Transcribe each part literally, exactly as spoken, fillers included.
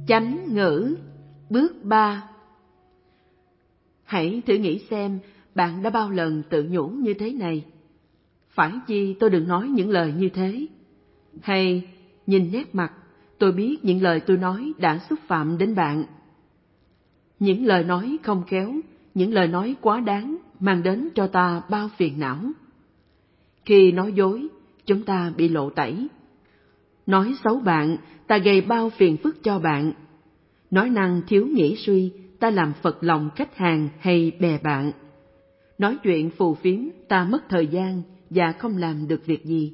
Chánh ngữ, bước ba. Hãy thử nghĩ xem bạn đã bao lần tự nhủ như thế này: phải chi tôi đừng nói những lời như thế? Hay nhìn nét mặt, tôi biết những lời tôi nói đã xúc phạm đến bạn. Những lời nói không khéo, những lời nói quá đáng mang đến cho ta bao phiền não. Khi nói dối, chúng ta bị lộ tẩy. Nói xấu bạn, ta gây bao phiền phức cho bạn. Nói năng thiếu nghĩ suy, ta làm phật lòng khách hàng hay bè bạn. Nói chuyện phù phiếm, ta mất thời gian và không làm được việc gì.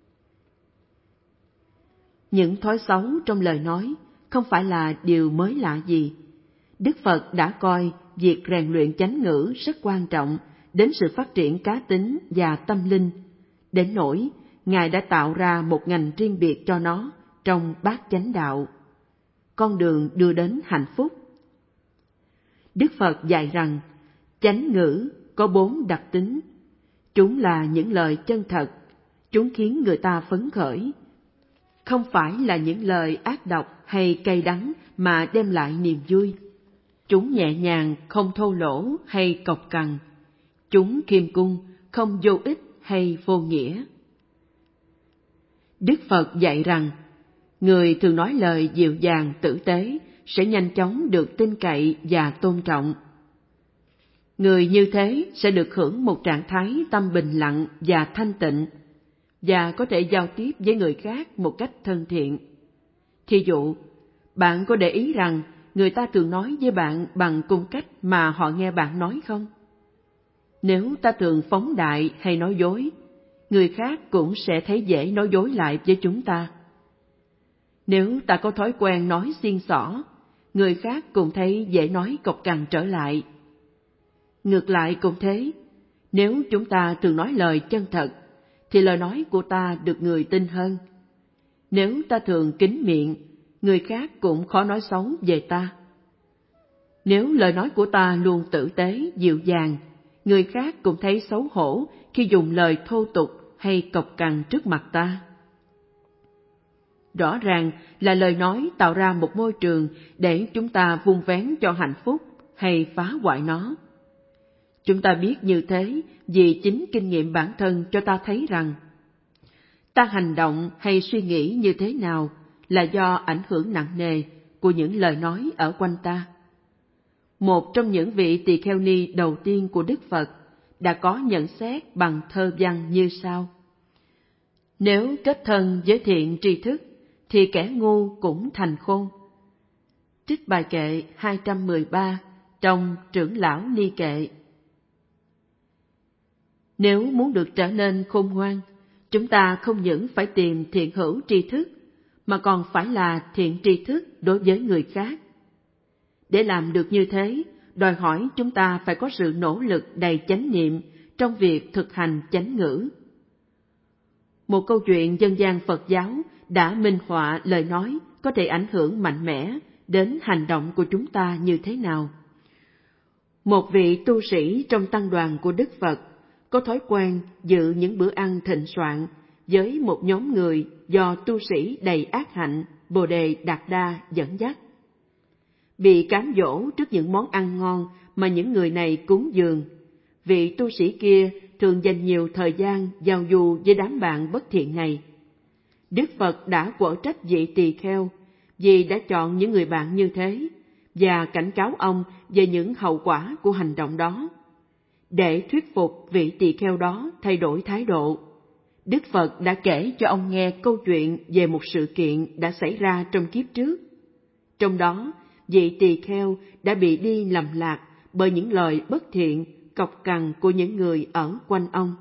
Những thói xấu trong lời nói không phải là điều mới lạ gì. Đức Phật đã coi việc rèn luyện chánh ngữ rất quan trọng đến sự phát triển cá tính và tâm linh, đến nỗi Ngài đã tạo ra một ngành riêng biệt cho nó trong bát chánh đạo, con đường đưa đến hạnh phúc. Đức Phật dạy rằng chánh ngữ có bốn đặc tính. Chúng là những lời chân thật, chúng khiến người ta phấn khởi. Không phải là những lời ác độc hay cay đắng mà đem lại niềm vui. Chúng nhẹ nhàng, không thô lỗ hay cộc cằn. Chúng khiêm cung, không vô ích hay vô nghĩa. Đức Phật dạy rằng, người thường nói lời dịu dàng tử tế sẽ nhanh chóng được tin cậy và tôn trọng. Người như thế sẽ được hưởng một trạng thái tâm bình lặng và thanh tịnh, và có thể giao tiếp với người khác một cách thân thiện. Thí dụ, bạn có để ý rằng người ta thường nói với bạn bằng cung cách mà họ nghe bạn nói không? Nếu ta thường phóng đại hay nói dối, người khác cũng sẽ thấy dễ nói dối lại với chúng ta. Nếu ta có thói quen nói xiên xỏ, người khác cũng thấy dễ nói cộc cằn trở lại. Ngược lại cũng thế, nếu chúng ta thường nói lời chân thật, thì lời nói của ta được người tin hơn. Nếu ta thường kín miệng, người khác cũng khó nói xấu về ta. Nếu lời nói của ta luôn tử tế, dịu dàng, người khác cũng thấy xấu hổ khi dùng lời thô tục hay cộc cằn trước mặt ta. Rõ ràng là lời nói tạo ra một môi trường để chúng ta vun vén cho hạnh phúc hay phá hoại nó. Chúng ta biết như thế vì chính kinh nghiệm bản thân cho ta thấy rằng ta hành động hay suy nghĩ như thế nào là do ảnh hưởng nặng nề của những lời nói ở quanh ta. Một trong những vị tỳ kheo ni đầu tiên của Đức Phật đã có nhận xét bằng thơ văn như sau: nếu kết thân với thiện tri thức, thì kẻ ngu cũng thành khôn. Trích bài kệ hai trăm mười ba trong Trưởng lão Ni Kệ. Nếu muốn được trở nên khôn ngoan, chúng ta không những phải tìm thiện hữu tri thức, mà còn phải là thiện tri thức đối với người khác. Để làm được như thế, đòi hỏi chúng ta phải có sự nỗ lực đầy chánh niệm trong việc thực hành chánh ngữ. Một câu chuyện dân gian Phật giáo đã minh họa lời nói có thể ảnh hưởng mạnh mẽ đến hành động của chúng ta như thế nào. Một vị tu sĩ trong tăng đoàn của Đức Phật có thói quen dự những bữa ăn thịnh soạn với một nhóm người do tu sĩ đầy ác hạnh Bồ Đề Đạt Đa dẫn dắt. Bị cám dỗ trước những món ăn ngon mà những người này cúng dường, vị tu sĩ kia thường dành nhiều thời gian giao du với đám bạn bất thiện này. Đức Phật đã quở trách vị tỳ kheo vì đã chọn những người bạn như thế, và cảnh cáo ông về những hậu quả của hành động đó. Để thuyết phục vị tỳ kheo đó thay đổi thái độ, Đức Phật đã kể cho ông nghe câu chuyện về một sự kiện đã xảy ra trong kiếp trước. Trong đó, vị tỳ kheo đã bị đi lầm lạc bởi những lời bất thiện, cộc cằn của những người ở quanh ông.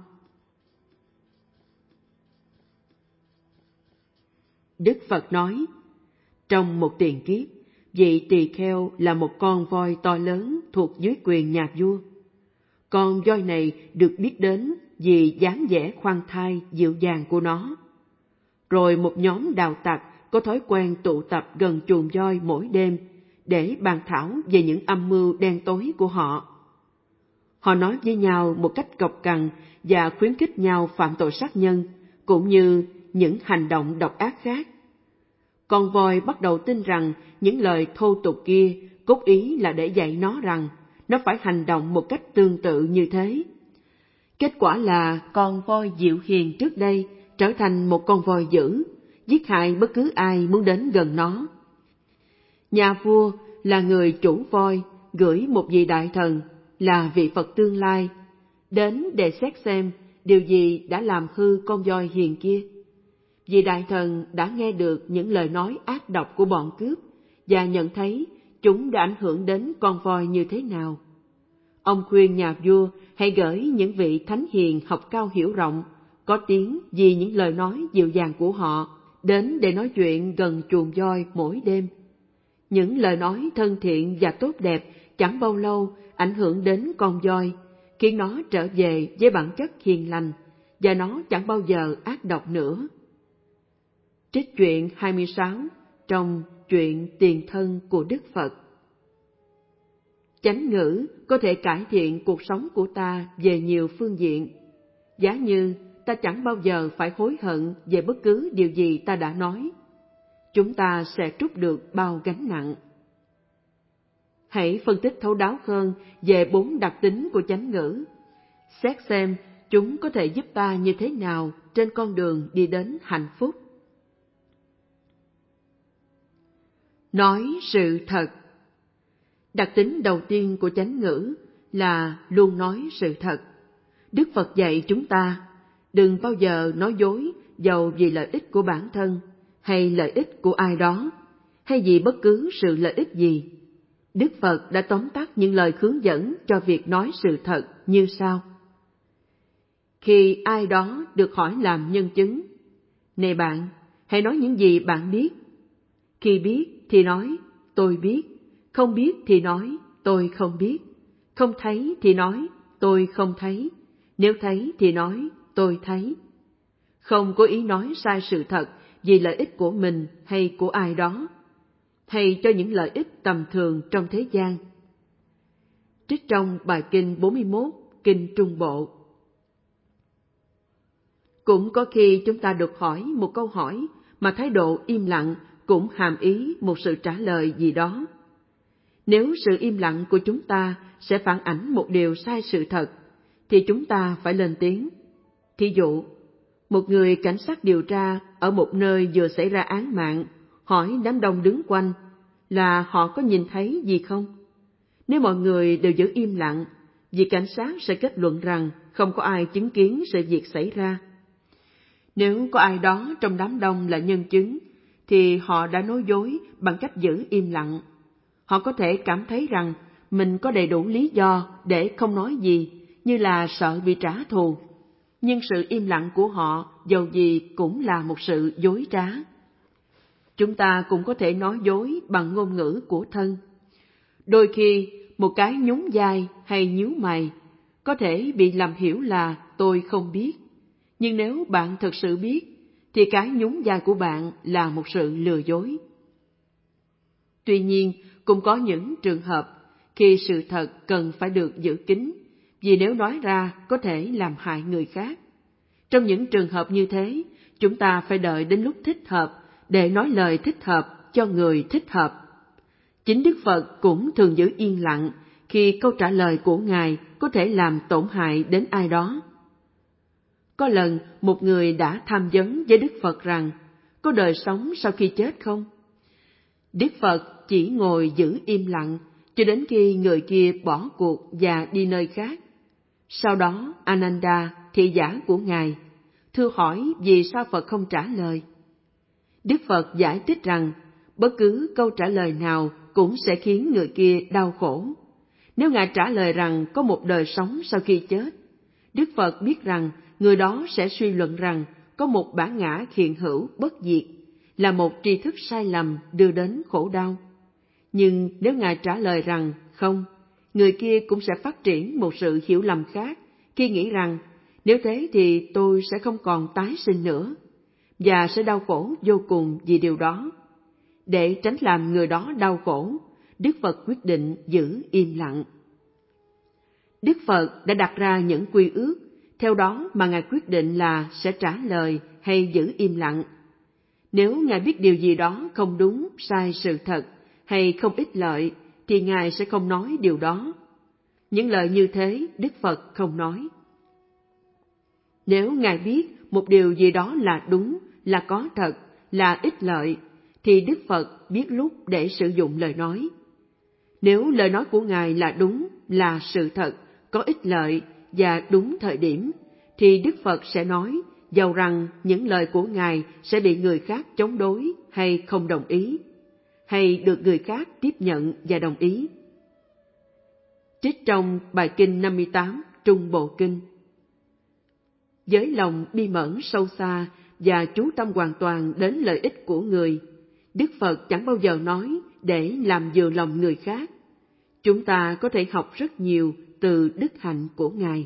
Đức Phật nói, trong một tiền kiếp, vị tỳ kheo là một con voi to lớn thuộc dưới quyền nhà vua. Con voi này được biết đến vì dáng vẻ khoan thai dịu dàng của nó. Rồi một nhóm đạo tặc có thói quen tụ tập gần chuồng voi mỗi đêm để bàn thảo về những âm mưu đen tối của họ. Họ nói với nhau một cách cộc cằn và khuyến khích nhau phạm tội sát nhân, cũng như những hành động độc ác khác. con voi bắt đầu tin rằng những lời thô tục kia cốt ý là để dạy nó rằng nó phải hành động một cách tương tự như thế. Kết quả là con voi dịu hiền trước đây trở thành một con voi dữ, giết hại bất cứ ai muốn đến gần nó. Nhà vua là người chủ voi gửi một vị đại thần là vị Phật tương lai đến để xét xem điều gì đã làm hư con voi hiền kia. Vị đại thần đã nghe được những lời nói ác độc của bọn cướp và nhận thấy chúng đã ảnh hưởng đến con voi như thế nào. Ông khuyên nhà vua hãy gửi những vị thánh hiền học cao hiểu rộng, có tiếng vì những lời nói dịu dàng của họ, đến để nói chuyện gần chuồng voi mỗi đêm. Những lời nói thân thiện và tốt đẹp chẳng bao lâu ảnh hưởng đến con voi, khiến nó trở về với bản chất hiền lành, và nó chẳng bao giờ ác độc nữa. Trích truyện hai mươi sáu trong Chuyện Tiền Thân của Đức Phật. Chánh ngữ có thể cải thiện cuộc sống của ta về nhiều phương diện. Giá như ta chẳng bao giờ phải hối hận về bất cứ điều gì ta đã nói, chúng ta sẽ trút được bao gánh nặng. Hãy phân tích thấu đáo hơn về bốn đặc tính của chánh ngữ, xét xem chúng có thể giúp ta như thế nào trên con đường đi đến hạnh phúc. Nói sự thật. Đặc tính đầu tiên của chánh ngữ là luôn nói sự thật. Đức Phật dạy chúng ta đừng bao giờ nói dối dầu vì lợi ích của bản thân hay lợi ích của ai đó, hay vì bất cứ sự lợi ích gì. Đức Phật đã tóm tắt những lời hướng dẫn cho việc nói sự thật như sau. Khi ai đó được hỏi làm nhân chứng, này bạn, hãy nói những gì bạn biết. Khi biết thì nói, tôi biết. Không biết thì nói, tôi không biết. Không thấy thì nói, tôi không thấy. Nếu thấy thì nói, tôi thấy. Không có ý nói sai sự thật vì lợi ích của mình hay của ai đó, hay cho những lợi ích tầm thường trong thế gian. Trích trong bài kinh bốn mươi mốt, Kinh Trung Bộ. Cũng có khi chúng ta được hỏi một câu hỏi mà thái độ im lặng cũng hàm ý một sự trả lời gì đó. Nếu sự im lặng của chúng ta sẽ phản ảnh một điều sai sự thật, thì chúng ta phải lên tiếng. Thí dụ, một người cảnh sát điều tra ở một nơi vừa xảy ra án mạng, hỏi đám đông đứng quanh là họ có nhìn thấy gì không? Nếu mọi người đều giữ im lặng, vị cảnh sát sẽ kết luận rằng không có ai chứng kiến sự việc xảy ra. Nếu có ai đó trong đám đông là nhân chứng, thì họ đã nói dối bằng cách giữ im lặng. Họ có thể cảm thấy rằng mình có đầy đủ lý do để không nói gì, như là sợ bị trả thù. Nhưng sự im lặng của họ dầu gì cũng là một sự dối trá. Chúng ta cũng có thể nói dối bằng ngôn ngữ của thân. Đôi khi, một cái nhún vai hay nhíu mày có thể bị làm hiểu là tôi không biết. Nhưng nếu bạn thực sự biết, thì cái nhún vai của bạn là một sự lừa dối. Tuy nhiên, cũng có những trường hợp khi sự thật cần phải được giữ kín, vì nếu nói ra có thể làm hại người khác. Trong những trường hợp như thế, chúng ta phải đợi đến lúc thích hợp để nói lời thích hợp cho người thích hợp. Chính Đức Phật cũng thường giữ yên lặng khi câu trả lời của Ngài có thể làm tổn hại đến ai đó. Có lần một người đã tham vấn với Đức Phật rằng, có đời sống sau khi chết không? Đức Phật chỉ ngồi giữ im lặng cho đến khi người kia bỏ cuộc và đi nơi khác. Sau đó Ananda, thị giả của Ngài, thưa hỏi vì sao Phật không trả lời. Đức Phật giải thích rằng bất cứ câu trả lời nào cũng sẽ khiến người kia đau khổ. Nếu Ngài trả lời rằng có một đời sống sau khi chết, Đức Phật biết rằng người đó sẽ suy luận rằng có một bản ngã hiện hữu bất diệt, là một tri thức sai lầm đưa đến khổ đau. Nhưng nếu Ngài trả lời rằng không, người kia cũng sẽ phát triển một sự hiểu lầm khác khi nghĩ rằng nếu thế thì tôi sẽ không còn tái sinh nữa, và sẽ đau khổ vô cùng vì điều đó. Để tránh làm người đó đau khổ, Đức Phật quyết định giữ im lặng. Đức Phật đã đặt ra những quy ước, theo đó mà Ngài quyết định là sẽ trả lời hay giữ im lặng. Nếu Ngài biết điều gì đó không đúng, sai sự thật hay không ích lợi, thì Ngài sẽ không nói điều đó. Những lời như thế Đức Phật không nói. Nếu Ngài biết một điều gì đó là đúng, là có thật, là ích lợi, thì Đức Phật biết lúc để sử dụng lời nói. Nếu lời nói của Ngài là đúng, là sự thật, có ích lợi và đúng thời điểm, thì Đức Phật sẽ nói, dầu rằng những lời của Ngài sẽ bị người khác chống đối hay không đồng ý, hay được người khác tiếp nhận và đồng ý. Trích trong bài kinh năm mươi tám Trung Bộ Kinh. Với lòng bi mẫn sâu xa và chú tâm hoàn toàn đến lợi ích của người, Đức Phật chẳng bao giờ nói để làm vừa lòng người khác. Chúng ta có thể học rất nhiều từ đức hạnh của Ngài.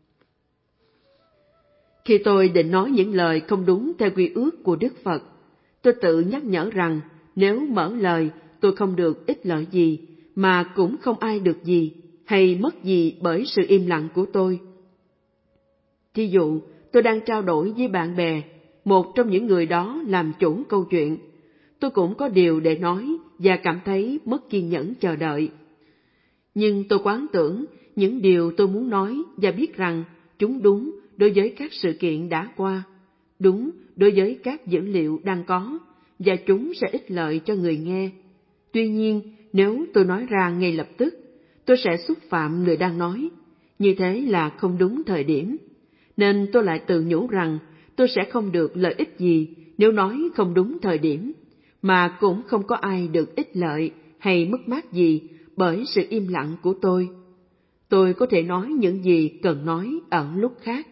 Khi tôi định nói những lời không đúng theo quy ước của Đức Phật, tôi tự nhắc nhở rằng nếu mở lời, tôi không được ích lợi gì, mà cũng không ai được gì hay mất gì bởi sự im lặng của tôi. Thí dụ, tôi đang trao đổi với bạn bè, một trong những người đó làm chủ câu chuyện. Tôi cũng có điều để nói và cảm thấy mất kiên nhẫn chờ đợi. Nhưng tôi quán tưởng những điều tôi muốn nói và biết rằng chúng đúng đối với các sự kiện đã qua, đúng đối với các dữ liệu đang có, và chúng sẽ ích lợi cho người nghe. Tuy nhiên, nếu tôi nói ra ngay lập tức, tôi sẽ xúc phạm người đang nói. Như thế là không đúng thời điểm. Nên tôi lại tự nhủ rằng tôi sẽ không được lợi ích gì nếu nói không đúng thời điểm, mà cũng không có ai được ích lợi hay mất mát gì bởi sự im lặng của tôi. Tôi có thể nói những gì cần nói ở lúc khác.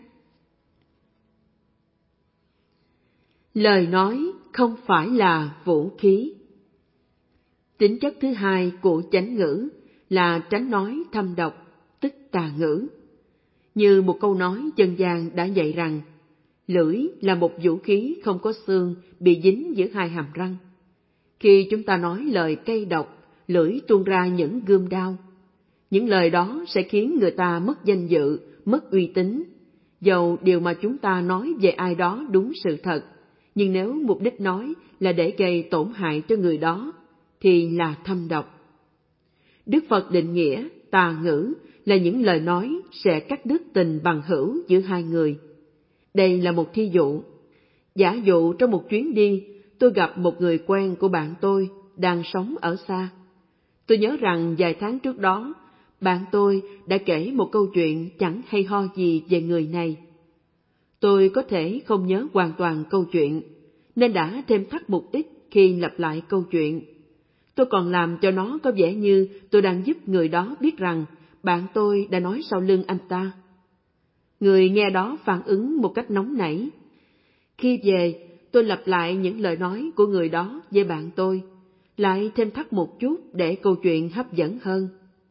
Lời nói không phải là vũ khí. Tính chất thứ hai của chánh ngữ là tránh nói thâm độc, tức tà ngữ. Như một câu nói dân gian đã dạy rằng, lưỡi là một vũ khí không có xương bị dính giữa hai hàm răng. Khi chúng ta nói lời cay độc, lưỡi tuôn ra những gươm đao. Những lời đó sẽ khiến người ta mất danh dự, mất uy tín. Dầu điều mà chúng ta nói về ai đó đúng sự thật, nhưng nếu mục đích nói là để gây tổn hại cho người đó, thì là thâm độc. Đức Phật định nghĩa tà ngữ là những lời nói sẽ cắt đứt tình bằng hữu giữa hai người. Đây là một thí dụ. Giả dụ trong một chuyến đi, tôi gặp một người quen của bạn tôi đang sống ở xa. Tôi nhớ rằng vài tháng trước đó, bạn tôi đã kể một câu chuyện chẳng hay ho gì về người này. Tôi có thể không nhớ hoàn toàn câu chuyện, nên đã thêm thắt một ít khi lặp lại câu chuyện. Tôi còn làm cho nó có vẻ như tôi đang giúp người đó biết rằng bạn tôi đã nói sau lưng anh ta. Người nghe đó phản ứng một cách nóng nảy. Khi về, tôi lặp lại những lời nói của người đó với bạn tôi, lại thêm thắt một chút để câu chuyện hấp dẫn hơn.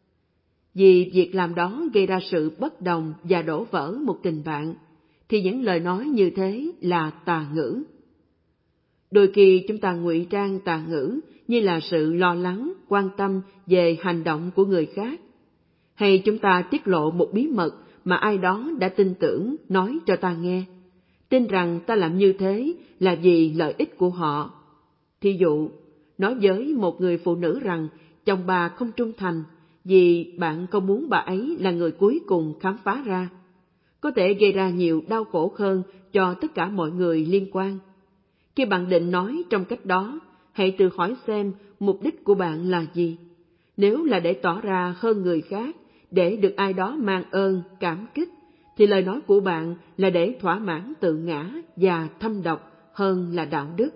Vì việc làm đó gây ra sự bất đồng và đổ vỡ một tình bạn, thì những lời nói như thế là tà ngữ. Đôi khi chúng ta ngụy trang tà ngữ như là sự lo lắng, quan tâm về hành động của người khác. Hay chúng ta tiết lộ một bí mật mà ai đó đã tin tưởng nói cho ta nghe, tin rằng ta làm như thế là vì lợi ích của họ. Thí dụ, nói với một người phụ nữ rằng chồng bà không trung thành vì bạn không muốn bà ấy là người cuối cùng khám phá ra, có thể gây ra nhiều đau khổ hơn cho tất cả mọi người liên quan. Khi bạn định nói trong cách đó, hãy tự hỏi xem mục đích của bạn là gì. Nếu là để tỏ ra hơn người khác, để được ai đó mang ơn, cảm kích, thì lời nói của bạn là để thỏa mãn tự ngã và thâm độc hơn là đạo đức.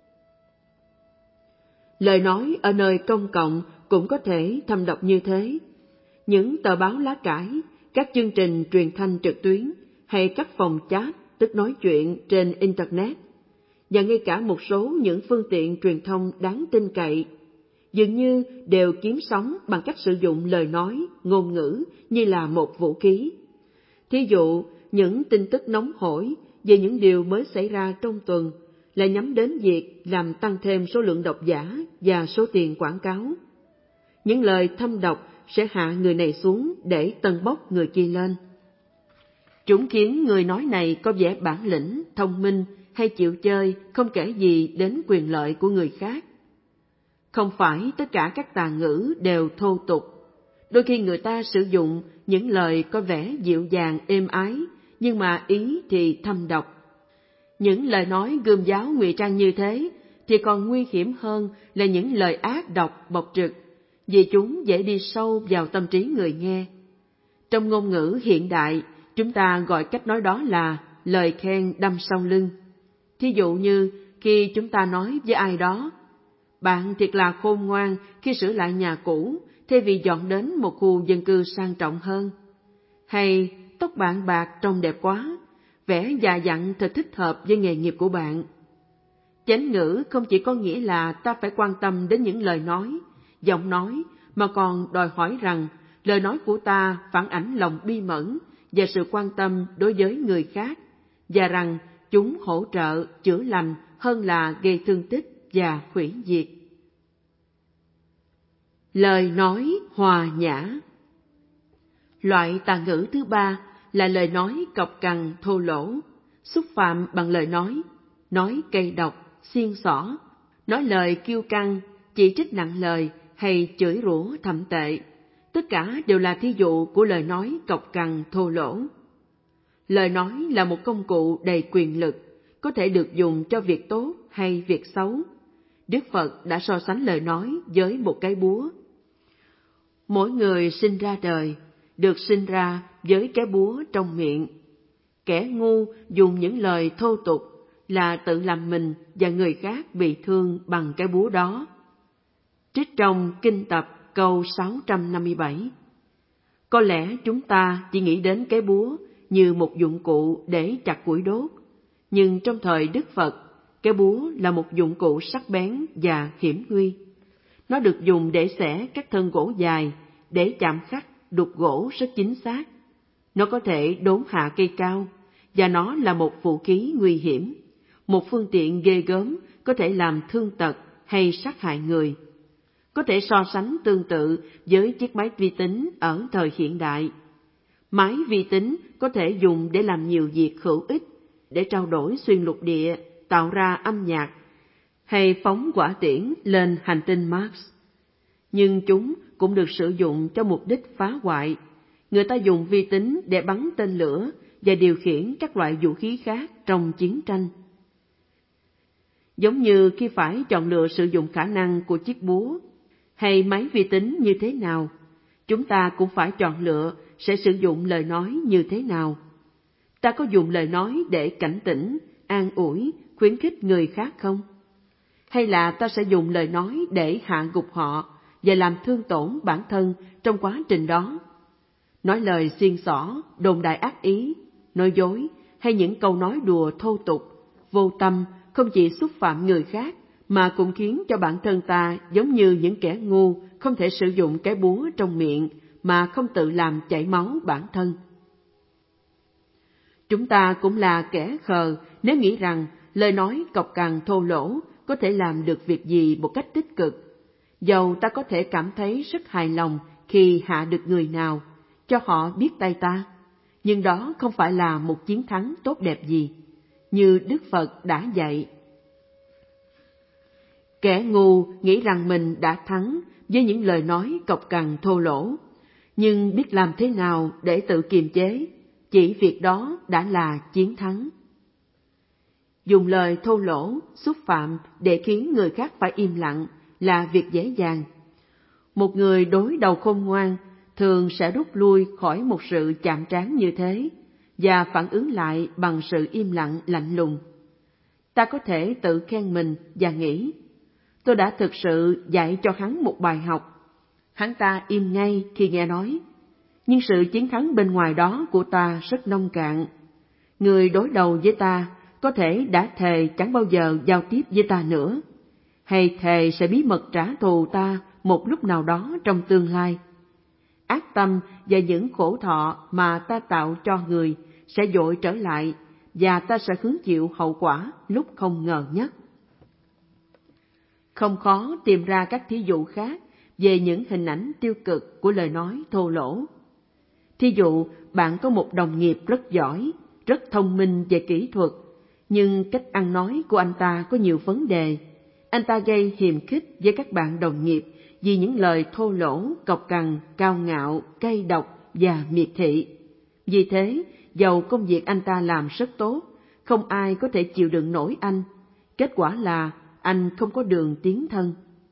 Lời nói ở nơi công cộng cũng có thể thâm độc như thế. Những tờ báo lá cải, các chương trình truyền thanh trực tuyến hay các phòng chat, tức nói chuyện trên Internet, và ngay cả một số những phương tiện truyền thông đáng tin cậy, dường như đều kiếm sống bằng cách sử dụng lời nói, ngôn ngữ như là một vũ khí. Thí dụ, những tin tức nóng hổi về những điều mới xảy ra trong tuần là nhắm đến việc làm tăng thêm số lượng độc giả và số tiền quảng cáo. Những lời thâm độc sẽ hạ người này xuống để tâng bốc người kia lên. Chúng khiến người nói này có vẻ bản lĩnh, thông minh hay chịu chơi không kể gì đến quyền lợi của người khác. Không phải tất cả các tà ngữ đều thô tục. Đôi khi người ta sử dụng những lời có vẻ dịu dàng êm ái, nhưng mà ý thì thâm độc. Những lời nói gươm giáo ngụy trang như thế thì còn nguy hiểm hơn là những lời ác độc bộc trực, vì chúng dễ đi sâu vào tâm trí người nghe. Trong ngôn ngữ hiện đại, chúng ta gọi cách nói đó là lời khen đâm sau lưng. Thí dụ như khi chúng ta nói với ai đó, bạn thiệt là khôn ngoan khi sửa lại nhà cũ thay vì dọn đến một khu dân cư sang trọng hơn. Hay tóc bạn bạc trông đẹp quá, vẻ già dặn thật thích hợp với nghề nghiệp của bạn. Chánh ngữ không chỉ có nghĩa là ta phải quan tâm đến những lời nói, giọng nói, mà còn đòi hỏi rằng lời nói của ta phản ánh lòng bi mẫn và sự quan tâm đối với người khác, và rằng chúng hỗ trợ chữa lành hơn là gây thương tích và hủy diệt. Lời nói hòa nhã. Loại tà ngữ thứ ba là lời nói cộc cằn thô lỗ, xúc phạm bằng lời nói, nói cay độc, xiên xỏ, nói lời kiêu căng, chỉ trích nặng lời hay chửi rủa thậm tệ. Tất cả đều là thí dụ của lời nói cộc cằn thô lỗ. Lời nói là một công cụ đầy quyền lực, có thể được dùng cho việc tốt hay việc xấu. Đức Phật đã so sánh lời nói với một cái búa. Mỗi người sinh ra đời, được sinh ra với cái búa trong miệng. Kẻ ngu dùng những lời thô tục là tự làm mình và người khác bị thương bằng cái búa đó. Trích trong Kinh Tập câu sáu trăm năm mươi bảy. Có lẽ chúng ta chỉ nghĩ đến cái búa như một dụng cụ để chặt củi đốt, nhưng trong thời Đức Phật, cái búa là một dụng cụ sắc bén và hiểm nguy. Nó được dùng để xẻ các thân gỗ dài, để chạm khắc, đục gỗ rất chính xác. Nó có thể đốn hạ cây cao, và nó là một vũ khí nguy hiểm, một phương tiện ghê gớm có thể làm thương tật hay sát hại người. Có thể so sánh tương tự với chiếc máy vi tính ở thời hiện đại. Máy vi tính có thể dùng để làm nhiều việc hữu ích, để trao đổi xuyên lục địa, tạo ra âm nhạc, hay phóng hỏa tiễn lên hành tinh Mars. Nhưng chúng cũng được sử dụng cho mục đích phá hoại. Người ta dùng vi tính để bắn tên lửa và điều khiển các loại vũ khí khác trong chiến tranh. Giống như khi phải chọn lựa sử dụng khả năng của chiếc búa hay máy vi tính như thế nào, chúng ta cũng phải chọn lựa sẽ sử dụng lời nói như thế nào. Ta có dùng lời nói để cảnh tỉnh, an ủi, khuyến khích người khác không? Hay là ta sẽ dùng lời nói để hạ gục họ và làm thương tổn bản thân trong quá trình đó? Nói lời xiên xỏ, đồn đại ác ý, nói dối hay những câu nói đùa thô tục, vô tâm không chỉ xúc phạm người khác mà cũng khiến cho bản thân ta giống như những kẻ ngu không thể sử dụng cái búa trong miệng mà không tự làm chảy máu bản thân. Chúng ta cũng là kẻ khờ nếu nghĩ rằng lời nói cộc cằn thô lỗ có thể làm được việc gì một cách tích cực. Dầu ta có thể cảm thấy rất hài lòng khi hạ được người nào, cho họ biết tay ta, nhưng đó không phải là một chiến thắng tốt đẹp gì, như Đức Phật đã dạy. Kẻ ngu nghĩ rằng mình đã thắng với những lời nói cộc cằn thô lỗ, nhưng biết làm thế nào để tự kiềm chế, chỉ việc đó đã là chiến thắng. Dùng lời thô lỗ, xúc phạm để khiến người khác phải im lặng là việc dễ dàng. Một người đối đầu khôn ngoan thường sẽ rút lui khỏi một sự chạm trán như thế và phản ứng lại bằng sự im lặng lạnh lùng. Ta có thể tự khen mình và nghĩ, tôi đã thực sự dạy cho hắn một bài học. Hắn ta im ngay khi nghe nói, nhưng sự chiến thắng bên ngoài đó của ta rất nông cạn. Người đối đầu với ta có thể đã thề chẳng bao giờ giao tiếp với ta nữa, hay thề sẽ bí mật trả thù ta một lúc nào đó trong tương lai. Ác tâm và những khổ thọ mà ta tạo cho người sẽ dội trở lại, và ta sẽ hứng chịu hậu quả lúc không ngờ nhất. Không khó tìm ra các thí dụ khác về những hình ảnh tiêu cực của lời nói thô lỗ. Thí dụ, bạn có một đồng nghiệp rất giỏi, rất thông minh về kỹ thuật, nhưng cách ăn nói của anh ta có nhiều vấn đề. Anh ta gây hiềm khích với các bạn đồng nghiệp vì những lời thô lỗ, cộc cằn, cao ngạo, cay độc và miệt thị. Vì thế, dầu công việc anh ta làm rất tốt, không ai có thể chịu đựng nổi anh. Kết quả là anh không có đường tiến thân.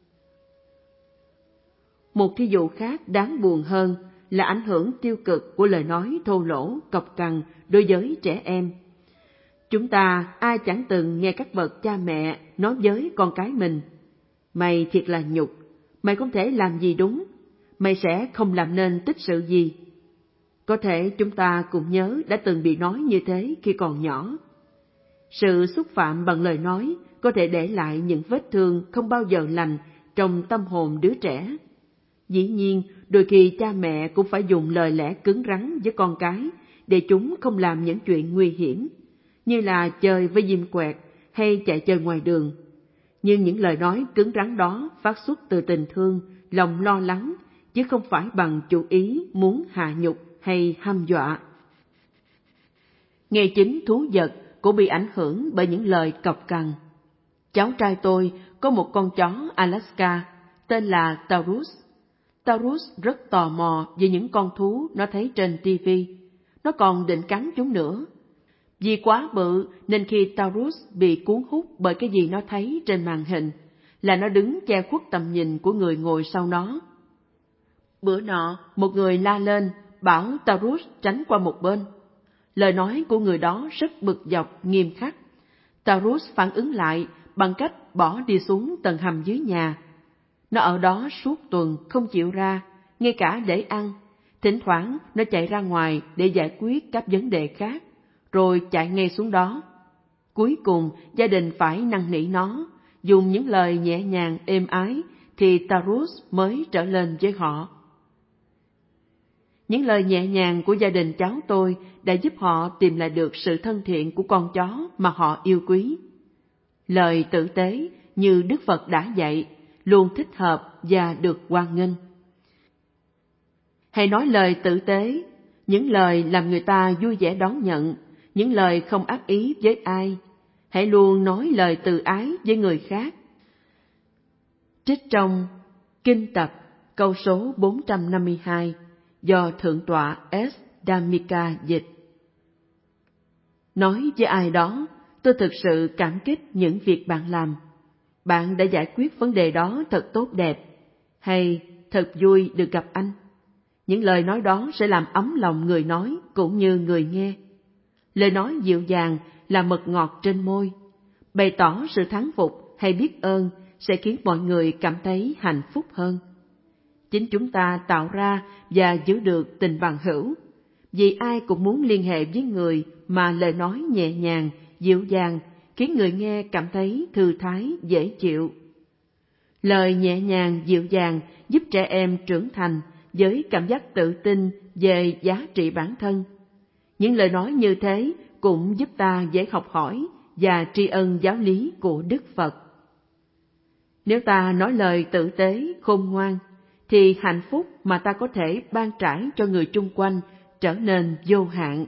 Một thí dụ khác đáng buồn hơn là ảnh hưởng tiêu cực của lời nói thô lỗ, cộc cằn đối với trẻ em. Chúng ta ai chẳng từng nghe các bậc cha mẹ nói với con cái mình: mày thiệt là nhục, mày không thể làm gì đúng, mày sẽ không làm nên tích sự gì. Có thể chúng ta cũng nhớ đã từng bị nói như thế khi còn nhỏ. Sự xúc phạm bằng lời nói có thể để lại những vết thương không bao giờ lành trong tâm hồn đứa trẻ. Dĩ nhiên, đôi khi cha mẹ cũng phải dùng lời lẽ cứng rắn với con cái để chúng không làm những chuyện nguy hiểm, như là chơi với diêm quẹt hay chạy chơi ngoài đường. Nhưng những lời nói cứng rắn đó phát xuất từ tình thương, lòng lo lắng, chứ không phải bằng chủ ý muốn hạ nhục hay hăm dọa. Ngay chính thú vật cũng bị ảnh hưởng bởi những lời cộc cằn. Cháu trai tôi có một con chó Alaska tên là Taurus. Taurus rất tò mò về những con thú nó thấy trên ti vi. Nó còn định cắn chúng nữa. Vì quá bự nên khi Taurus bị cuốn hút bởi cái gì nó thấy trên màn hình, là nó đứng che khuất tầm nhìn của người ngồi sau nó. Bữa nọ, một người la lên, bảo Taurus tránh qua một bên. Lời nói của người đó rất bực dọc, nghiêm khắc. Taurus phản ứng lại bằng cách bỏ đi xuống tầng hầm dưới nhà. Nó ở đó suốt tuần không chịu ra, ngay cả để ăn. Thỉnh thoảng nó chạy ra ngoài để giải quyết các vấn đề khác, rồi chạy ngay xuống đó. Cuối cùng gia đình phải năn nỉ nó, dùng những lời nhẹ nhàng êm ái thì Taurus mới trở lên với họ. Những lời nhẹ nhàng của gia đình cháu tôi đã giúp họ tìm lại được sự thân thiện của con chó mà họ yêu quý. Lời tử tế như Đức Phật đã dạy luôn thích hợp và được hoan nghênh. Hãy nói lời tử tế, những lời làm người ta vui vẻ đón nhận, những lời không ác ý với ai. Hãy luôn nói lời từ ái với người khác. Trích trong Kinh Tập câu số bốn trăm năm mươi hai do Thượng tọa S. Dhammika dịch. Nói với ai đó, tôi thực sự cảm kích những việc bạn làm. Bạn đã giải quyết vấn đề đó thật tốt đẹp, hay thật vui được gặp anh. Những lời nói đó sẽ làm ấm lòng người nói cũng như người nghe. Lời nói dịu dàng là mật ngọt trên môi. Bày tỏ sự thán phục hay biết ơn sẽ khiến mọi người cảm thấy hạnh phúc hơn. Chính chúng ta tạo ra và giữ được tình bằng hữu, vì ai cũng muốn liên hệ với người mà lời nói nhẹ nhàng, dịu dàng, khiến người nghe cảm thấy thư thái, dễ chịu. Lời nhẹ nhàng, dịu dàng giúp trẻ em trưởng thành với cảm giác tự tin về giá trị bản thân. Những lời nói như thế cũng giúp ta dễ học hỏi và tri ân giáo lý của Đức Phật. Nếu ta nói lời tử tế, khôn ngoan, thì hạnh phúc mà ta có thể ban trải cho người chung quanh trở nên vô hạn.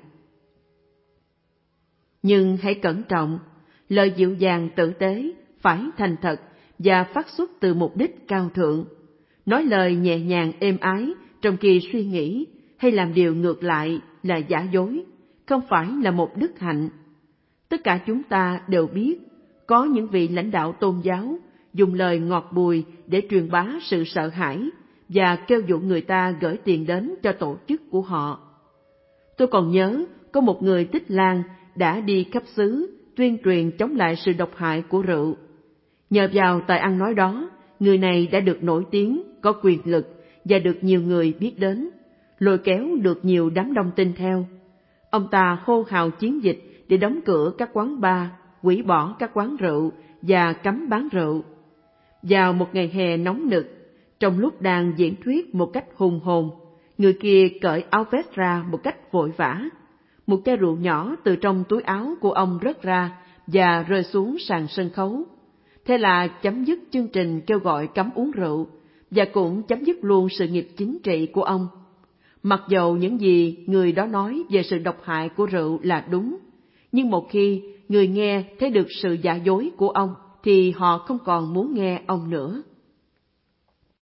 Nhưng hãy cẩn trọng, lời dịu dàng tử tế phải thành thật và phát xuất từ mục đích cao thượng. Nói lời nhẹ nhàng êm ái trong khi suy nghĩ hay làm điều ngược lại là giả dối, không phải là một đức hạnh. Tất cả chúng ta đều biết, có những vị lãnh đạo tôn giáo dùng lời ngọt bùi để truyền bá sự sợ hãi và kêu dụ người ta gửi tiền đến cho tổ chức của họ. Tôi còn nhớ có một người Tích Lan đã đi khắp xứ tuyên truyền chống lại sự độc hại của rượu. Nhờ vào tài ăn nói đó, người này đã được nổi tiếng, có quyền lực và được nhiều người biết đến, lôi kéo được nhiều đám đông tin theo. Ông ta hô hào chiến dịch để đóng cửa các quán bar, hủy bỏ các quán rượu và cấm bán rượu. Vào một ngày hè nóng nực, trong lúc đang diễn thuyết một cách hùng hồn, người kia cởi áo vest ra một cách vội vã. Một chai rượu nhỏ từ trong túi áo của ông rớt ra và rơi xuống sàn sân khấu. Thế là chấm dứt chương trình kêu gọi cấm uống rượu, và cũng chấm dứt luôn sự nghiệp chính trị của ông. Mặc dầu những gì người đó nói về sự độc hại của rượu là đúng, nhưng một khi người nghe thấy được sự giả dối của ông thì họ không còn muốn nghe ông nữa.